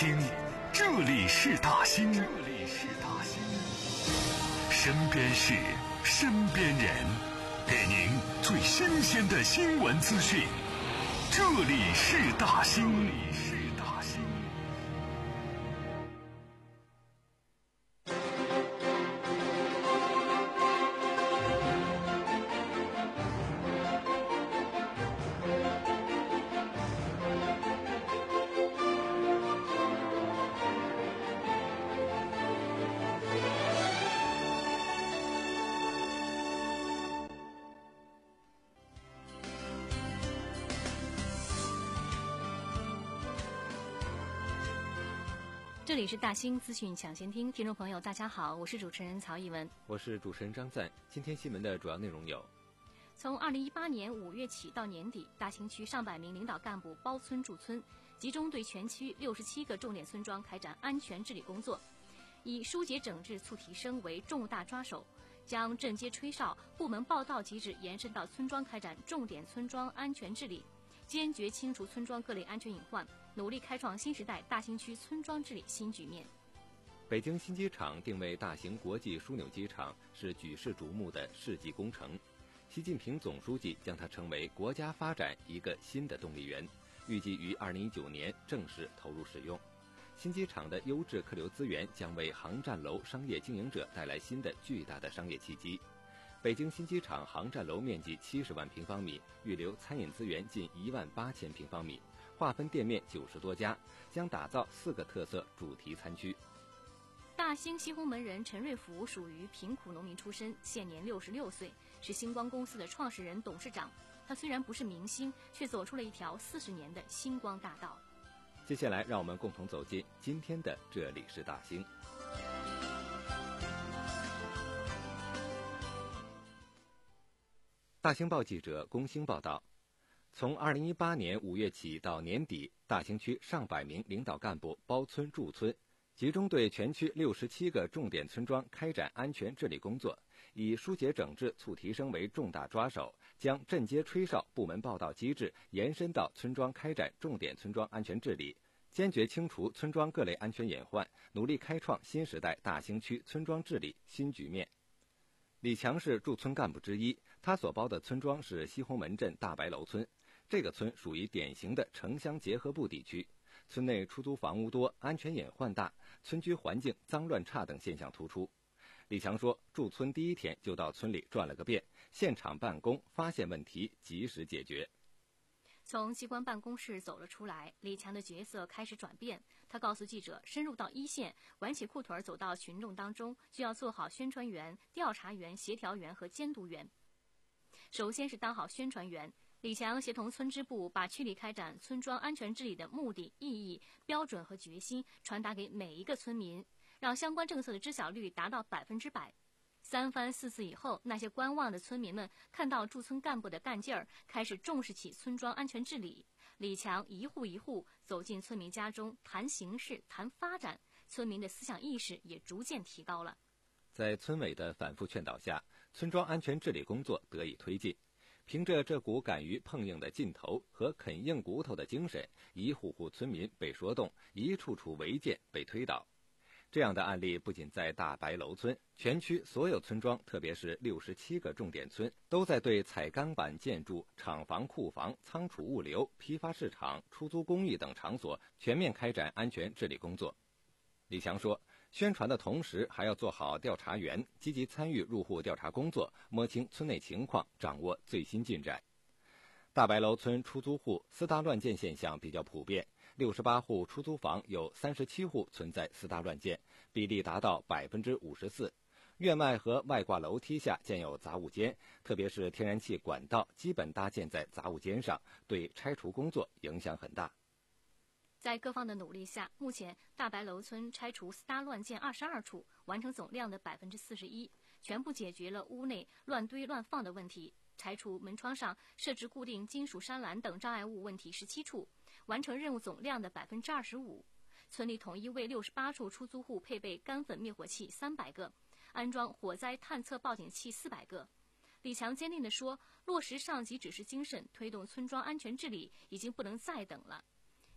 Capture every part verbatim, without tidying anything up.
兴，这里是大兴，这里是大兴。身边事，身边人，给您最新鲜的新闻资讯。这里是大兴，这里是大兴。 这里是大兴资讯抢先听，听众朋友大家好，我是主持人曹艺文， 我是主持人张赞。今天新闻的主要内容有： 从二零一八年五月起到年底，大兴区上百名领导干部包村驻村，集中对全区六十七个重点村庄开展安全治理工作，以疏解整治促提升为重大抓手，将镇街吹哨、部门报到机制延伸到村庄开展重点村庄安全治理，坚决清除村庄各类安全隐患，努力开创新时代大兴区村庄治理新局面。 北京新机场定位大型国际枢纽机场是举世瞩目的世纪工程，习近平总书记将它称为国家发展一个新的动力源，预计于二零一九年正式投入使用。新机场的优质客流资源将为航站楼商业经营者带来新的巨大的商业契机。北京新机场航站楼面积七十万平方米，预留餐饮资源近一万八千平方米，划分店面九十多家，将打造四个特色主题餐区。 大兴西红门人陈瑞福属于贫苦农民出身，现年六十六岁，是星光公司的创始人、董事长。他虽然不是明星，却走出了一条四十年的星光大道。 接下来，让我们共同走进今天的这里是大兴。大兴报记者龚兴报道，从二零一八年五月起到年底，大兴区上百名领导干部包村驻村，集中对全区六十七个重点村庄开展安全治理工作，以疏解整治促提升为重大抓手，将镇街吹哨、部门报到机制延伸到村庄开展重点村庄安全治理，坚决清除村庄各类安全隐患，努力开创新时代大兴区村庄治理新局面。李强是驻村干部之一，他所包的村庄是西红门镇大白楼村。这个村属于典型的城乡结合部地区，村内出租房屋多，安全隐患大，村居环境脏乱差等现象突出。李强说，驻村第一天就到村里转了个遍，现场办公，发现问题及时解决。 从机关办公室走了出来，李强的角色开始转变。他告诉记者，深入到一线，挽起裤腿走到群众当中，就要做好宣传员、调查员、协调员和监督员。首先是当好宣传员，李强协同村支部把区里开展村庄安全治理的目的、意义、标准和决心传达给每一个村民，让相关政策的知晓率达到百分之百。三番四次以后，那些观望的村民们看到驻村干部的干劲儿，开始重视起村庄安全治理。李强一户一户走进村民家中，谈形势、谈发展，村民的思想意识也逐渐提高了。 在村委的反复劝导下，村庄安全治理工作得以推进。凭着这股敢于碰硬的劲头和啃硬骨头的精神，一户户村民被说动，一处处违建被推倒。这样的案例不仅在大白楼村，全区所有村庄，特别是六十七个重点村，都在对彩钢板建筑、厂房、库房、仓储物流、批发市场、出租公寓等场所全面开展安全治理工作。李强说，宣传的同时还要做好调查员，积极参与入户调查工作，摸清村内情况，掌握最新进展。大白楼村出租户私搭乱建现象比较普遍，六十八户出租房有三十七户存在私搭乱建，比例达到百分之五十四。院外和外挂楼梯下建有杂物间，特别是天然气管道基本搭建在杂物间上，对拆除工作影响很大。 在各方的努力下，目前大白楼村拆除私搭乱建二十二处，完成总量的百分之四十一，全部解决了屋内乱堆乱放的问题。拆除门窗上设置固定金属栅栏等障碍物问题十七处，完成任务总量的百分之二十五。村里统一为六十八处出租户配备干粉灭火器三百个，安装火灾探测报警器四百个。李强坚定地说，落实上级指示精神，推动村庄安全治理已经不能再等了。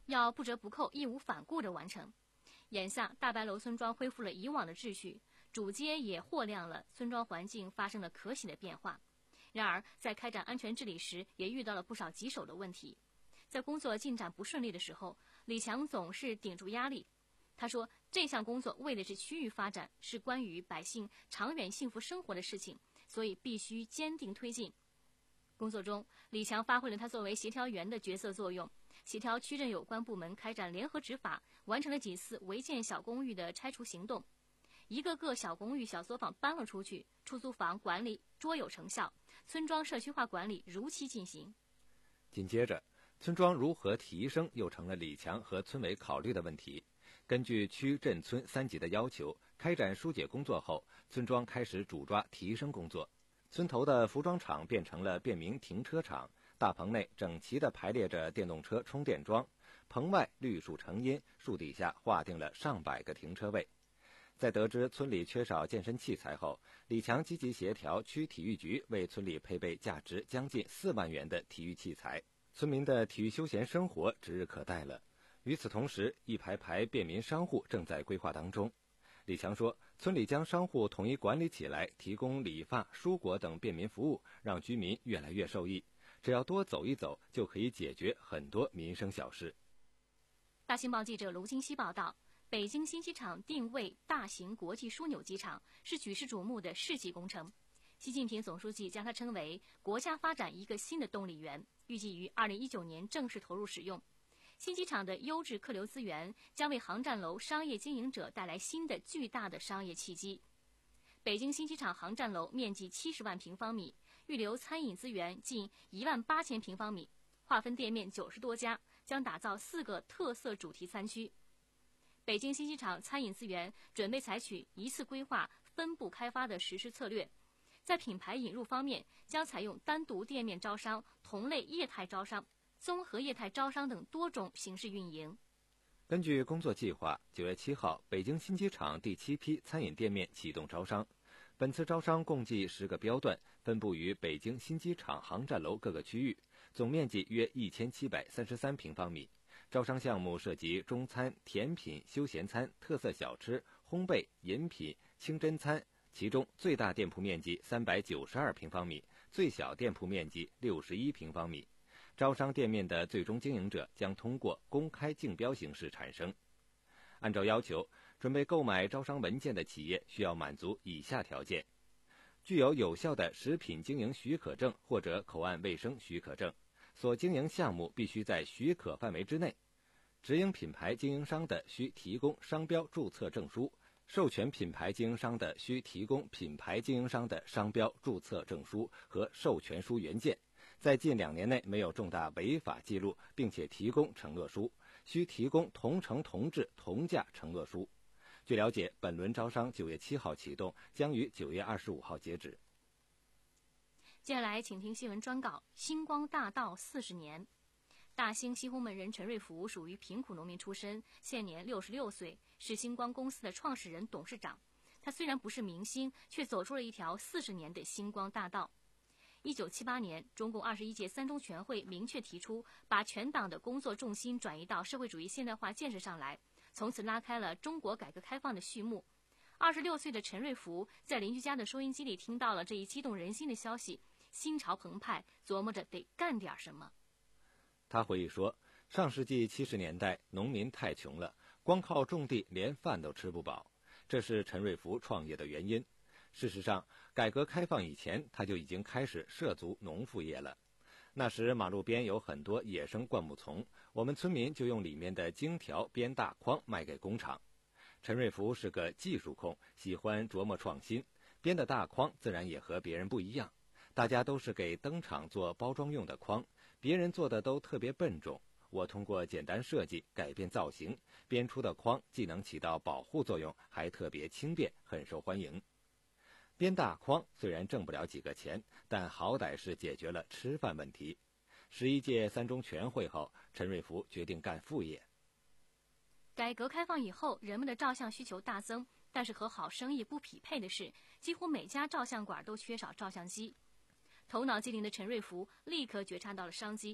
要不折不扣、义无反顾地完成。眼下，大白楼村庄恢复了以往的秩序，主街也货亮了，村庄环境发生了可喜的变化。然而，在开展安全治理时，也遇到了不少棘手的问题。在工作进展不顺利的时候，李强总是顶住压力。他说，这项工作为的是区域发展，是关于百姓长远幸福生活的事情，所以必须坚定推进。工作中，李强发挥了他作为协调员的角色作用，协调区镇有关部门开展联合执法，完成了几次违建小公寓的拆除行动。一个个小公寓、小作坊搬了出去，出租房管理卓有成效，村庄社区化管理如期进行。 紧接着，村庄如何提升又成了李强和村委考虑的问题。根据区镇村三级的要求，开展疏解工作后，村庄开始主抓提升工作。村头的服装厂变成了便民停车场，大棚内整齐地排列着电动车充电桩，棚外绿树成荫，树底下划定了上百个停车位。在得知村里缺少健身器材后，李强积极协调区体育局为村里配备价值将近四万元的体育器材，村民的体育休闲生活指日可待了。与此同时，一排排便民商户正在规划当中。李强说，村里将商户统一管理起来，提供理发、蔬果等便民服务，让居民越来越受益。只要多走一走，就可以解决很多民生小事。 大新报记者卢金熙报道，北京新机场定位大型国际枢纽机场，是举世瞩目的世纪工程。习近平总书记将它称为国家发展一个新的动力源，预计于二零一九年正式投入使用。新机场的优质客流资源将为航站楼商业经营者带来新的巨大的商业契机。北京新机场航站楼面积七十万平方米，预留餐饮资源近一万八千平方米，划分店面九十多家，将打造四个特色主题餐区。北京新机场餐饮资源准备采取一次规划、分步开发的实施策略。在品牌引入方面，将采用单独店面招商、同类业态招商、综合业态招商等多种形式运营。 根据工作计划，九月七号，北京新机场第七批餐饮店面启动招商。本次招商共计十个标段，分布于北京新机场航站楼各个区域，总面积约一千七百三十三平方米。招商项目涉及中餐、甜品、休闲餐、特色小吃、烘焙、饮品、清真餐。其中最大店铺面积三百九十二平方米，最小店铺面积六十一平方米。招商店面的最终经营者将通过公开竞标形式产生。按照要求，准备购买招商文件的企业需要满足以下条件：具有有效的食品经营许可证或者口岸卫生许可证，所经营项目必须在许可范围之内，直营品牌经营商的需提供商标注册证书，授权品牌经营商的需提供品牌经营商的商标注册证书和授权书原件，在近两年内没有重大违法记录，并且提供承诺书，需提供同城同质同价承诺书。据了解，本轮招商九月七号启动，将于九月二十五号截止。 接下来，请听新闻专稿：星光大道四十年。大兴西红门人陈瑞福属于贫苦农民出身，现年六十六岁，是星光公司的创始人、董事长。他虽然不是明星，却走出了一条四十年的星光大道。一九七八年，中共二十一届三中全会明确提出，把全党的工作重心转移到社会主义现代化建设上来，从此拉开了中国改革开放的序幕。二十六岁的陈瑞福在邻居家的收音机里听到了这一激动人心的消息，心潮澎湃，琢磨着得干点什么。 他回忆说，上世纪七十年代，农民太穷了，光靠种地连饭都吃不饱，这是陈瑞福创业的原因。事实上，改革开放以前，他就已经开始涉足农副业了。那时马路边有很多野生灌木丛，我们村民就用里面的荆条编大筐卖给工厂。陈瑞福是个技术控，喜欢琢磨创新，编的大筐自然也和别人不一样。大家都是给灯厂做包装用的筐，别人做的都特别笨重，我通过简单设计改变造型，编出的筐既能起到保护作用，还特别轻便，很受欢迎。编大筐虽然挣不了几个钱，但好歹是解决了吃饭问题。十一届三中全会后，陈瑞福决定干副业。 改革开放以后，人们的照相需求大增，但是和好生意不匹配的是，几乎每家照相馆都缺少照相机。头脑机灵的陈瑞福立刻觉察到了商机，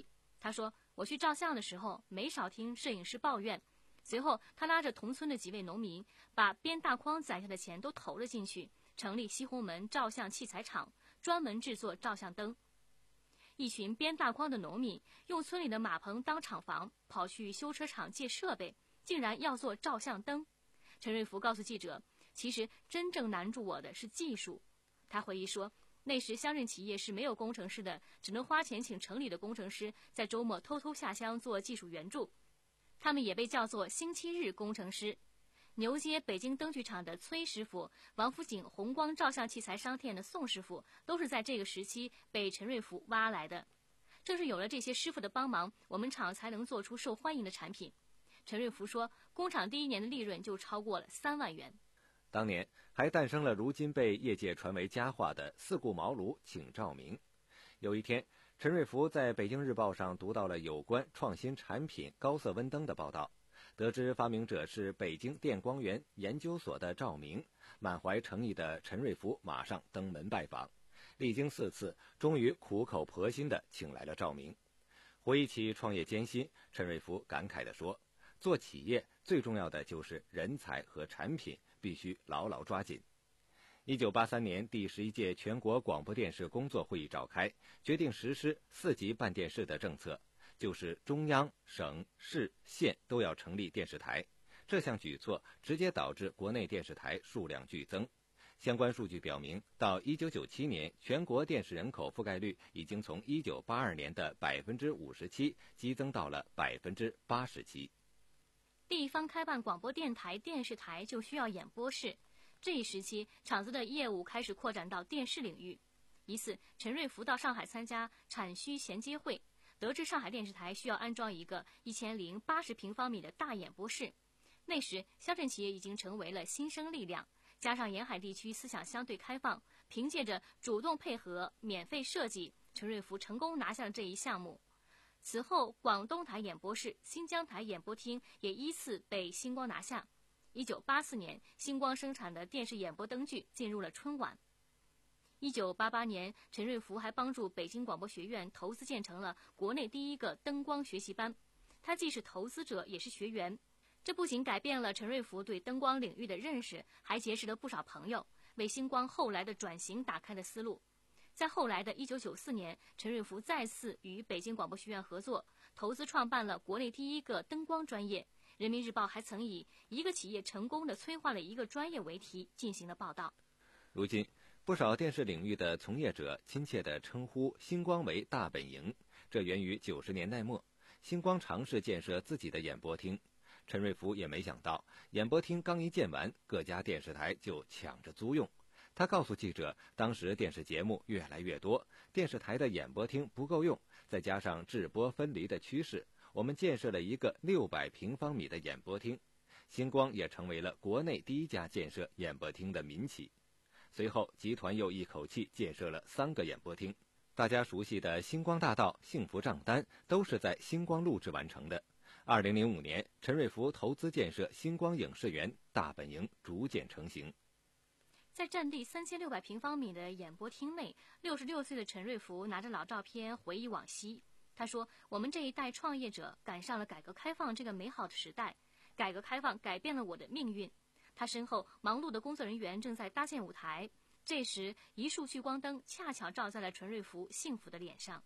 他说，我去照相的时候没少听摄影师抱怨。随后他拉着同村的几位农民，把编大筐攒下的钱都投了进去，成立西红门照相器材厂，专门制作照相灯。一群编大筐的农民用村里的马棚当厂房，跑去修车厂借设备，竟然要做照相灯。陈瑞福告诉记者，其实真正难住我的是技术。他回忆说，那时乡镇企业是没有工程师的，只能花钱请城里的工程师在周末偷偷下乡做技术援助，他们也被叫做星期日工程师。牛街北京灯具厂的崔师傅，王府井红光照相器材商店的宋师傅，都是在这个时期被陈瑞福挖来的。正是有了这些师傅的帮忙，我们厂才能做出受欢迎的产品。陈瑞福说，工厂第一年的利润就超过了三万元。 当年还诞生了如今被业界传为佳话的四顾茅庐请照明。有一天，陈瑞福在北京日报上读到了有关创新产品高色温灯的报道，得知发明者是北京电光源研究所的赵明，满怀诚意的陈瑞福马上登门拜访，历经四次，终于苦口婆心地请来了赵明。回忆起创业艰辛，陈瑞福感慨地说，做企业最重要的就是人才和产品，必须牢牢抓紧。一九八三年第十一届全国广播电视工作会议召开，决定实施四级办电视的政策，就是中央、省、市、县都要成立电视台。这项举措直接导致国内电视台数量剧增。相关数据表明，到一九九七年，全国电视人口覆盖率已经从一九八二年的百分之五十七激增到了百分之八十七。 地方开办广播电台、电视台就需要演播室。这一时期，厂子的业务开始扩展到电视领域。一次，陈瑞福到上海参加产需衔接会，得知上海电视台需要安装一个一千零八十平方米的大演播室。那时，乡镇企业已经成为了新生力量，加上沿海地区思想相对开放，凭借着主动配合、免费设计，陈瑞福成功拿下了这一项目。此后，广东台演播室、新疆台演播厅也依次被星光拿下。一九八四年，星光生产的电视演播灯具进入了春晚。一九八八年，陈瑞福还帮助北京广播学院投资建成了国内第一个灯光学习班。他既是投资者，也是学员。这不仅改变了陈瑞福对灯光领域的认识，还结识了不少朋友，为星光后来的转型打开了思路。在后来的一九九四年，陈瑞福再次与北京广播学院合作，投资创办了国内第一个灯光专业。人民日报还曾以一个企业成功地催化了一个专业为题进行了报道。 如今，不少电视领域的从业者亲切地称呼星光为大本营，这源于九十年代末，星光尝试建设自己的演播厅。陈瑞福也没想到，演播厅刚一建完，各家电视台就抢着租用。他告诉记者，当时电视节目越来越多，电视台的演播厅不够用，再加上制播分离的趋势，我们建设了一个六百平方米的演播厅。星光也成为了国内第一家建设演播厅的民企。随后，集团又一口气建设了三个演播厅。大家熟悉的星光大道、幸福账单都是在星光录制完成的。二零零五年，陈瑞福投资建设星光影视园，大本营逐渐成型。 在占地三千六百平方米的演播厅内，六十六岁的陈瑞福拿着老照片回忆往昔。他说，我们这一代创业者赶上了改革开放这个美好的时代，改革开放改变了我的命运。他身后忙碌的工作人员正在搭建舞台，这时一束聚光灯恰巧照在了陈瑞福幸福的脸上。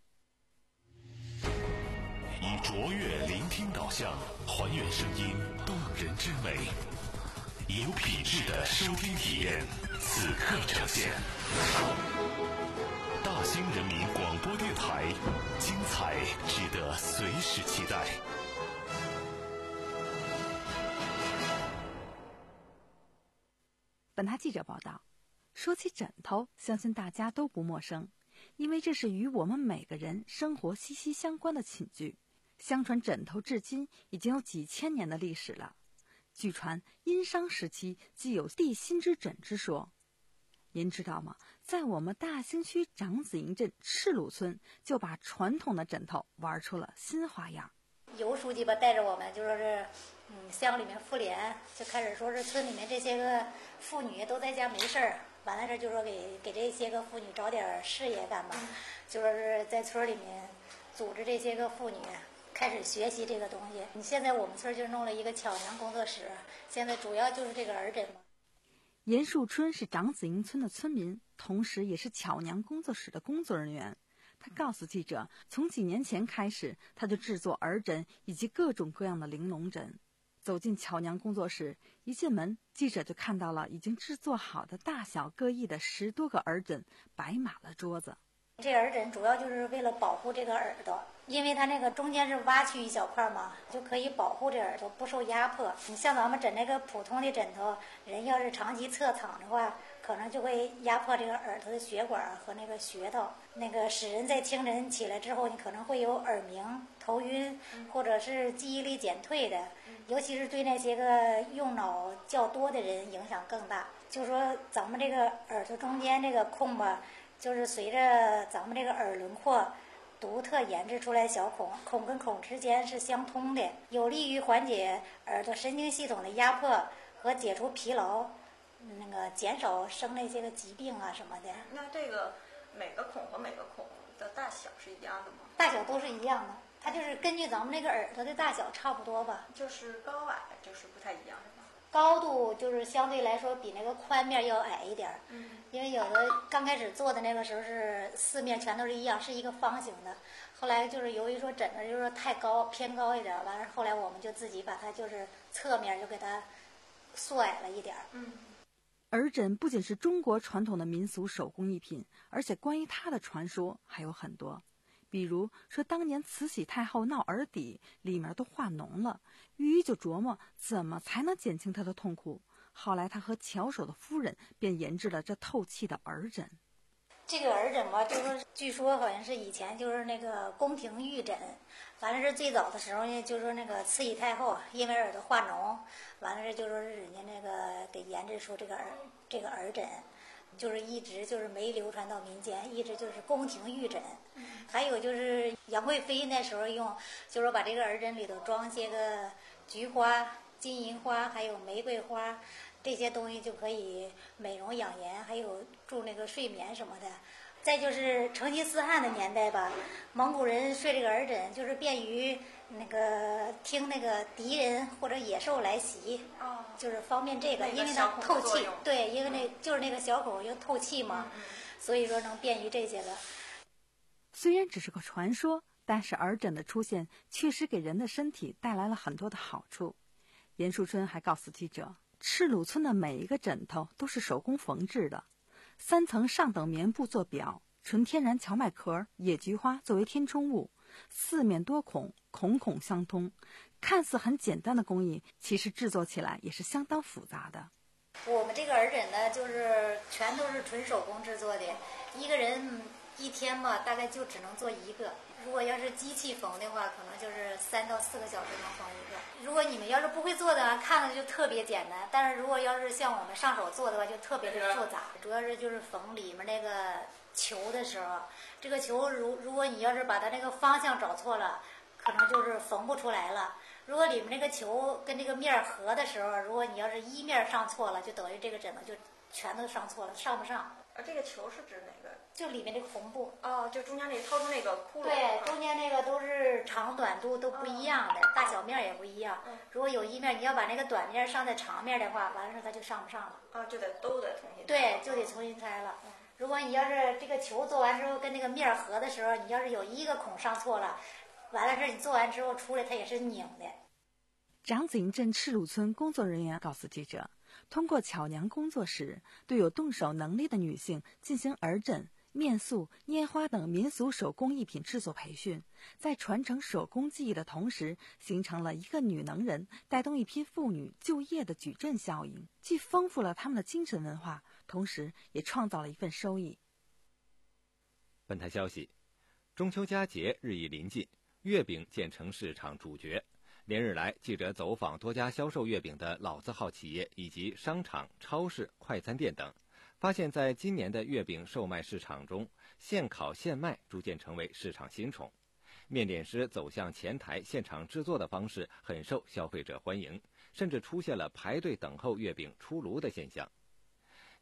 以卓越聆听导向，还原声音动人之美，以有品质的收听体验，此刻呈现。大兴人民广播电台，精彩值得随时期待。 本台记者报道，说起枕头，相信大家都不陌生，因为这是与我们每个人生活息息相关的寝具。相传枕头至今已经有几千年的历史了。据传殷商时期既有地心之枕之说。您知道吗？在我们大兴区长子营镇赤鲁村，就把传统的枕头玩出了新花样。 尤书记吧带着我们就说是嗯乡里面妇联就开始说是村里面这些个妇女都在家没事儿，完了这就说给给这些个妇女找点事业干吧，就说是在村里面组织这些个妇女开始学习这个东西。你现在我们村就弄了一个巧娘工作室，现在主要就是这个儿诊嘛。 严树春是长子营村的村民，同时也是巧娘工作室的工作人员。他告诉记者，从几年前开始，他就制作儿诊以及各种各样的玲珑枕。走进巧娘工作室，一进门，记者就看到了已经制作好的大小各异的十多个儿枕摆满了桌子。 这耳枕主要就是为了保护这个耳朵，因为它那个中间是挖去一小块嘛，就可以保护这耳朵不受压迫。你像咱们枕那个普通的枕头，人要是长期侧躺的话，可能就会压迫这个耳朵的血管和那个穴道，那个使人在清晨起来之后，你可能会有耳鸣、头晕，或者是记忆力减退的，尤其是对那些个用脑较多的人影响更大。就说咱们这个耳朵中间这个空吧，就是随着咱们这个耳轮廓独特研制出来小孔，孔跟孔之间是相通的，有利于缓解耳朵神经系统的压迫和解除疲劳，那个减少生那些个疾病啊什么的。 那这个每个孔和每个孔的大小是一样的吗？ 大小都是一样的，它就是根据咱们那个耳朵的大小差不多吧。 就是高矮就是不太一样是吧？ 高度就是相对来说比那个宽面要矮一点，嗯，因为有的刚开始做的那个时候是四面全都是一样，是一个方形的。后来就是由于说枕头就是说太高偏高一点，完了后来我们就自己把它就是侧面就给它缩矮了一点。嗯， 耳枕不仅是中国传统的民俗手工艺品，而且关于它的传说还有很多。比如说当年慈禧太后闹耳底，里面都化脓了，御医就琢磨怎么才能减轻她的痛苦。后来他和巧手的夫人便研制了这透气的耳枕。 这个耳枕吧，就是据说好像是以前就是那个宫廷御枕，完了是最早的时候呢，就说那个慈禧太后因为耳朵化脓，完了是就说是人家那个给研制出这个耳这个耳枕。就是一直就是没流传到民间，一直就是宫廷御枕。还有就是杨贵妃那时候用，就是说把这个耳枕里头装些个菊花、金银花，还有玫瑰花，这些东西就可以美容养颜，还有助那个睡眠什么的。再就是成吉思汗的年代吧，蒙古人睡这个耳枕，就是便于那个听那个敌人或者野兽来袭，哦，就是方便这个， 那个因为它透气，对，因为那、 嗯、 就是那个小孔又透气嘛，嗯嗯，所以说能便于这些个。 虽然只是个传说，但是耳枕的出现确实给人的身体带来了很多的好处。严树春还告诉记者，赤鲁村的每一个枕头都是手工缝制的，三层上等棉布做表，纯天然荞麦壳、野菊花作为填充物，四面多孔，孔孔相通。看似很简单的工艺，其实制作起来也是相当复杂的。 我们这个耳枕呢，就是全都是纯手工制作的，一个人一天吧，大概就只能做一个。如果要是机器缝的话，可能就是三到四个小时能缝一个。如果你们要是不会做的，看着就特别简单；但是如果要是像我们上手做的话，就特别的复杂。主要是就是缝里面那个球的时候，这个球如如果你要是把它那个方向找错了，可能就是缝不出来了。如果里面那个球跟这个面合的时候，如果你要是一面上错了，就等于这个枕头就全都上错了，上不上。 而这个球是指哪个？ 就里面这个缝布。 哦，就中间那掏出那个窟窿。 对，中间那个都是长短度都不一样的，哦、大小面也不一样。嗯、如果有一面你要把那个短面上在长面的话，完了它就上不上了。 啊，就得都得重新。 对，就得重新拆了。嗯、如果你要是这个球做完之后跟那个面合的时候，你要是有一个孔上错了，完了事你做完之后出来它也是拧的。 长子营镇赤鲁村工作人员告诉记者，通过巧娘工作室，对有动手能力的女性进行耳枕、面塑、拈花等民俗手工艺品制作培训，在传承手工技艺的同时，形成了一个女能人带动一批妇女就业的矩阵效应，既丰富了她们的精神文化，同时也创造了一份收益。 本台消息，中秋佳节日益临近，月饼渐成市场主角。连日来，记者走访多家销售月饼的老字号企业以及商场、超市、快餐店等，发现在今年的月饼售卖市场中，现烤现卖逐渐成为市场新宠。面点师走向前台现场制作的方式很受消费者欢迎，甚至出现了排队等候月饼出炉的现象。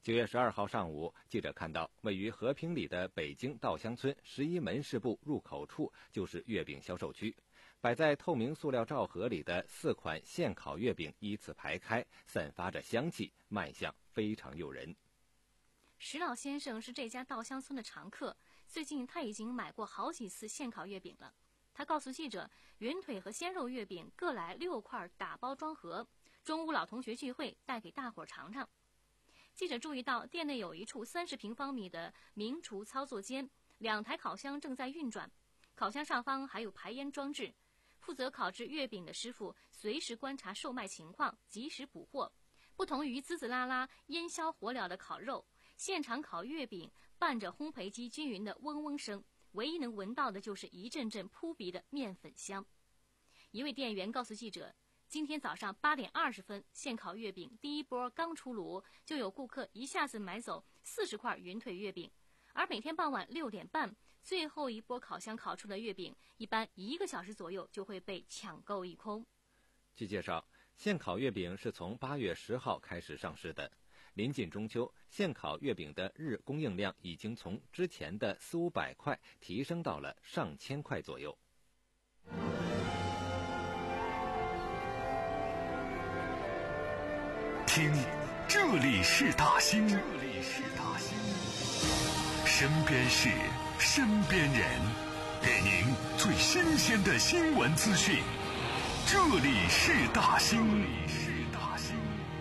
九月十二号上午，记者看到位于和平里的北京稻香村十一门市部入口处就是月饼销售区，摆在透明塑料罩盒里的四款现烤月饼依次排开，散发着香气，卖相非常诱人。 石老先生是这家稻香村的常客，最近他已经买过好几次现烤月饼了。他告诉记者，云腿和鲜肉月饼各来六块打包装盒，中午老同学聚会带给大伙儿尝尝。记者注意到店内有一处三十平方米的名厨操作间，两台烤箱正在运转，烤箱上方还有排烟装置。负责烤制月饼的师傅随时观察售卖情况，及时补货。不同于滋滋啦啦、烟消火燎的烤肉，现场烤月饼伴着烘焙机均匀的嗡嗡声，唯一能闻到的就是一阵阵扑鼻的面粉香。一位店员告诉记者，今天早上八点二十分，现烤月饼第一波刚出炉，就有顾客一下子买走四十块云腿月饼，而每天傍晚六点半，最后一波烤箱烤出的月饼，一般一个小时左右就会被抢购一空。 据介绍，现烤月饼是从八月十号开始上市的。临近中秋，现烤月饼的日供应量已经从之前的四五百块提升到了上千块左右。 听，这里是大兴，这里是大兴，身边事，身边人，给您最新鲜的新闻资讯。这里是大兴，这里是大兴。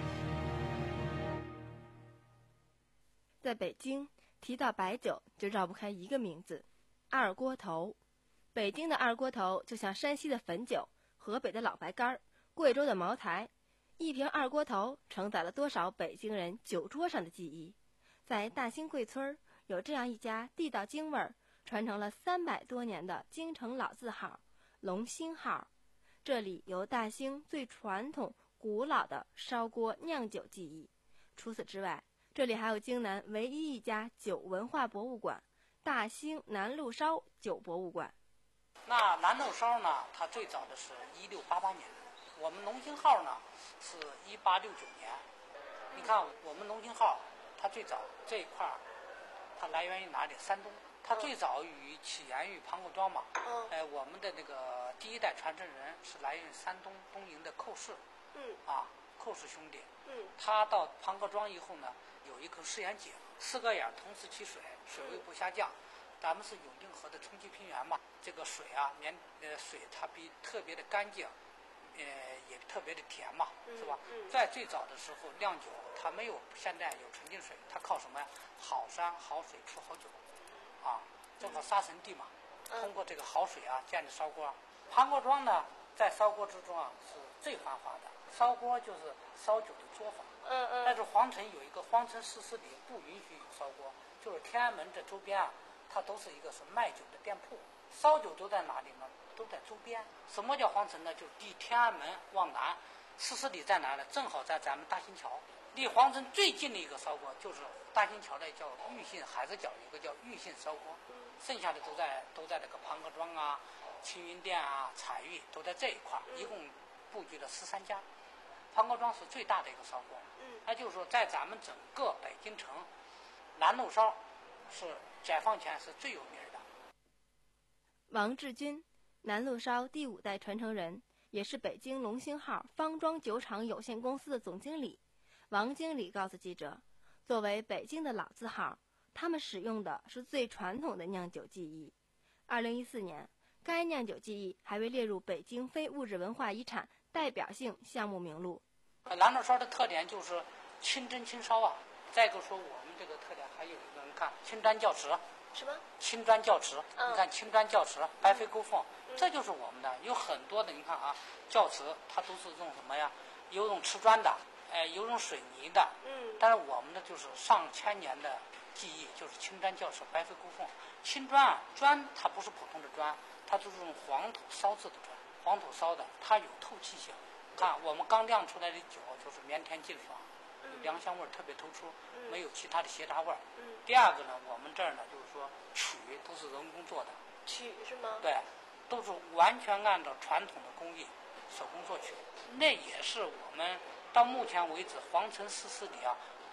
在北京，提到白酒就绕不开一个名字——二锅头。北京的二锅头就像山西的汾酒、河北的老白干、贵州的茅台。一瓶二锅头承载了多少北京人酒桌上的记忆？在大兴贵村有这样一家地道京味儿、传承了三百多年的京城老字号——龙兴号。这里有大兴最传统古老的烧锅酿酒技艺。除此之外，这里还有京南唯一一家酒文化博物馆——大兴南路烧酒博物馆。 那南路烧呢，它最早的是一六八八年，我们龙兴号呢是一八六九年。你看我们龙兴号，它最早这一块儿，它来源于哪里？山东。它最早于起源于庞各庄嘛。嗯。哎，我们的那个第一代传承人是来源于山东东营的寇氏。嗯。啊，寇氏兄弟。嗯。他到庞各庄以后呢，有一口试验井，四个眼同时起水，水位不下降。咱们是永定河的冲积平原嘛，这个水啊，绵呃水它比特别的干净。呃，也特别的甜嘛，是吧？嗯嗯、在最早的时候酿酒，它没有现在有纯净水，它靠什么呀？好山好水出好酒，啊，正好杀神地嘛。嗯、通过这个好水啊，建的烧锅。庞各庄呢，在烧锅之中啊是最繁华的。烧锅就是烧酒的作坊。嗯嗯。但是皇城有一个皇城四十里不允许有烧锅，就是天安门这周边啊，它都是一个是卖酒的店铺，烧酒都在哪里呢？都在周边。什么叫皇城呢？就离天安门往南四十里在哪呢？正好在咱们大兴桥。离皇城最近的一个烧锅就是大兴桥的叫玉信海子角，有个叫玉信烧锅，剩下的都在都在这个庞各庄啊、青云店啊、彩玉都在这一块，一共布局了十三家。庞各庄是最大的一个烧锅，那就是说在咱们整个北京城，南路烧是解放前是最有名的。 王志军，南路烧第五代传承人，也是北京龙兴号方庄酒厂有限公司的总经理。王经理告诉记者，作为北京的老字号，他们使用的是最传统的酿酒技艺。二零一四年，该酿酒技艺还被列入北京非物质文化遗产代表性项目名录。 南路烧的特点就是清蒸清烧啊。再一个说我们这个特点还有一个，你看青砖教瓷。 什么？ 青砖教瓷，嗯、你看青砖教瓷、白飞勾缝，嗯、这就是我们的。有很多的，你看啊，教瓷它都是用什么呀？有用瓷砖的，哎，有用水泥的。嗯。但是我们的就是上千年的技艺，就是青砖教瓷、白飞勾缝。青砖啊，砖它不是普通的砖，它就是用黄土烧制的砖，黄土烧的，它有透气性。看我们刚酿出来的酒就是绵甜劲爽。良香味儿特别突出，没有其他的斜杂味儿。嗯、第二个呢，我们这儿呢就是说曲都是人工做的。 曲是吗？ 对，都是完全按照传统的工艺手工做曲。那也是我们到目前为止皇城四十里啊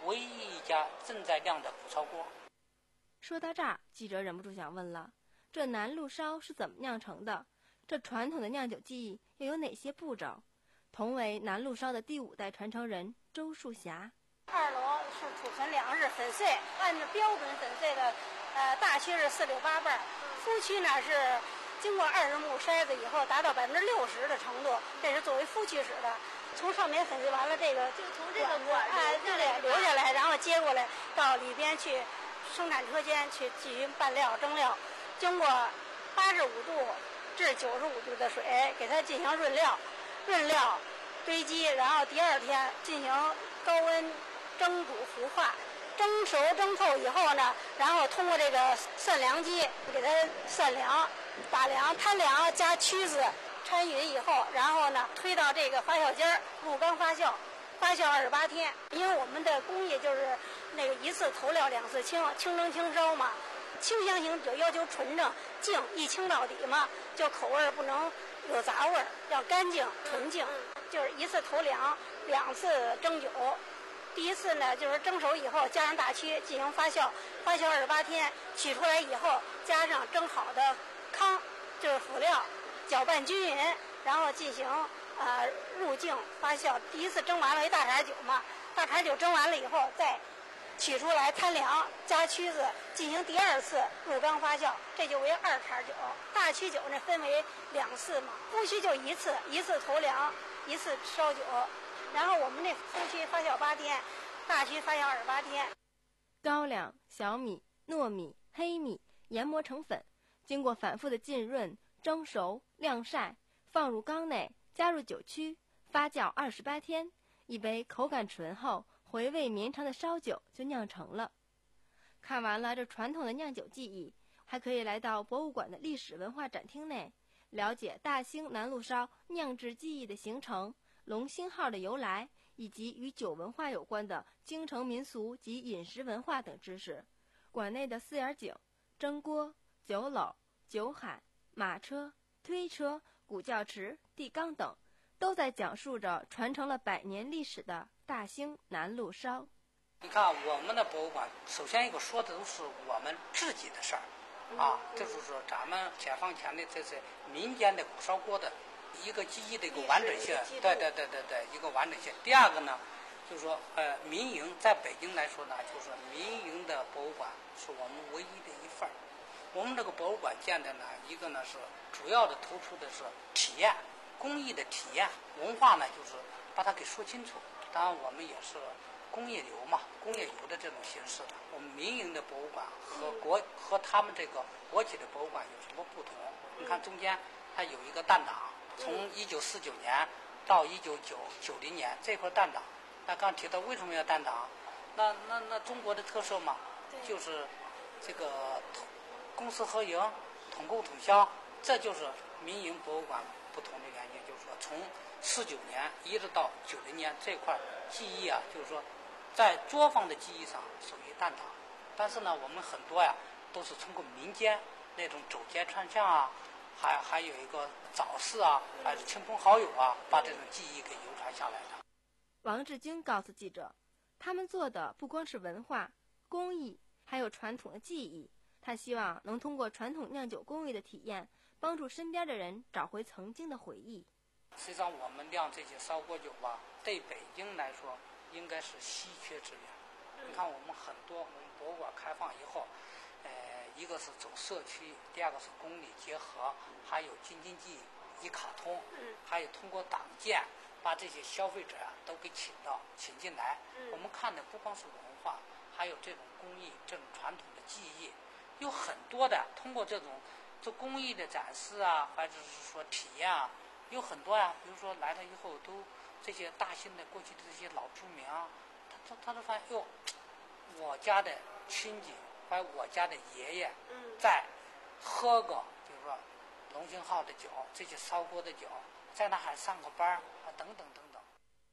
唯一一家正在酿的古烧锅。 说到这儿，记者忍不住想问了：这南鹿烧是怎么酿成的？这传统的酿酒技艺又有哪些步骤？同为南鹿烧的第五代传承人周树霞。 二楼是储存粮食粉碎，按照标准粉碎的，呃，大区是四六八瓣，麸区呢是经过二十目筛子以后达到百分之六十的程度，这是作为麸区使的。从上面粉碎完了，这个就从这个管哎对对留下来，然后接过来到里边去生产车间去进行拌料蒸料，经过八十五度至九十五度的水给它进行润料，润料堆积，然后第二天进行高温蒸煮孵化，蒸熟蒸透以后呢，然后通过这个算粮机给它算粮、打粮、摊粮加曲子掺匀以后，然后呢推到这个发酵间入缸发酵，发酵二十八天。因为我们的工艺就是那个一次投料两次清，清蒸清烧嘛。清香型酒要求纯正净，一清到底嘛，就口味不能有杂味，要干净纯净。就是一次投粮，两次蒸酒。第一次呢，就是蒸熟以后加上大曲进行发酵，发酵二十八天，取出来以后加上蒸好的糠，就是辅料，搅拌均匀，然后进行呃入境发酵。第一次蒸完了一大碴酒嘛，大碴酒蒸完了以后再取出来摊凉，加曲子进行第二次入缸发酵，这就为二碴酒。大曲酒呢分为两次嘛，麸曲就一次，一次投粮，一次烧酒。然后我们这麸曲发酵八天，大曲发酵二十八天。 高粱、小米、糯米、黑米研磨成粉，经过反复的浸润、蒸熟、晾晒，放入缸内，加入酒曲，发酵二十八天，一杯口感醇厚、回味绵长的烧酒就酿成了。看完了这传统的酿酒技艺，还可以来到博物馆的历史文化展厅内，了解大兴南鹿烧酿制技艺的形成、龙兴号的由来，以及与酒文化有关的京城民俗及饮食文化等知识。馆内的四眼井、蒸锅、酒篓、酒海、马车、推车、古教池、地缸等，都在讲述着传承了百年历史的大兴南鹿烧。 你看我们的博物馆，首先一个说的都是我们自己的事儿，啊，就是说咱们解放前的这是民间的古烧锅的一个记忆的一个完整性，对对对对对，一个完整性。第二个呢，就是说呃，民营在北京来说呢，就是民营的博物馆是我们唯一的一份儿。我们这个博物馆建的呢，一个呢是主要的突出的是体验，工艺的体验，文化呢就是把它给说清楚。当然我们也是工业游嘛，工业游的这种形式。我们民营的博物馆和国和他们这个国企的博物馆有什么不同？你看中间它有一个弹档，从一九四九年到一九九九零年这块弹档。那刚提到为什么要弹档？那那那中国的特色嘛，就是这个公私合营、统购统销，这就是民营博物馆不同的原因。就是说，从四九年一直到九零年这块技艺啊，就是说，在作坊的技艺上属于弹档，但是呢，我们很多呀都是通过民间那种走街串巷啊，还还有一个早市啊，还是亲朋好友啊，把这种技艺给流传下来的。 王志京告诉记者，他们做的不光是文化、工艺，还有传统的技艺。他希望能通过传统酿酒工艺的体验，帮助身边的人找回曾经的回忆。 实际上，我们酿这些烧锅酒吧，对北京来说应该是稀缺资源。你看，我们很多我们博物馆开放以后，呃，一个是走社区，第二个是公理结合，还有京津冀一卡通，还有通过党建把这些消费者啊都给请到请进来。我们看的不光是文化，还有这种工艺、这种传统的技艺，有很多的通过这种做工艺的展示啊，或者是说体验啊，有很多呀、啊。比如说来了以后，都这些大兴的过去的这些老居民啊，他他他都发现哟，我家的亲戚或者我家的爷爷在喝个，比如说龙兴号的酒，这些烧锅的酒，在那还上个班啊，等等等等。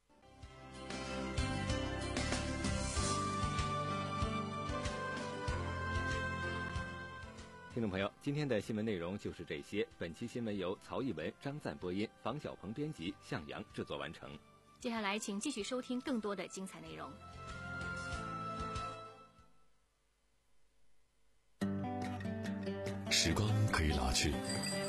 听众朋友，今天的新闻内容就是这些。本期新闻由曹一文、张赞播音，房小鹏编辑，向阳制作完成。 接下来请继续收听更多的精彩内容。 时光可以老去，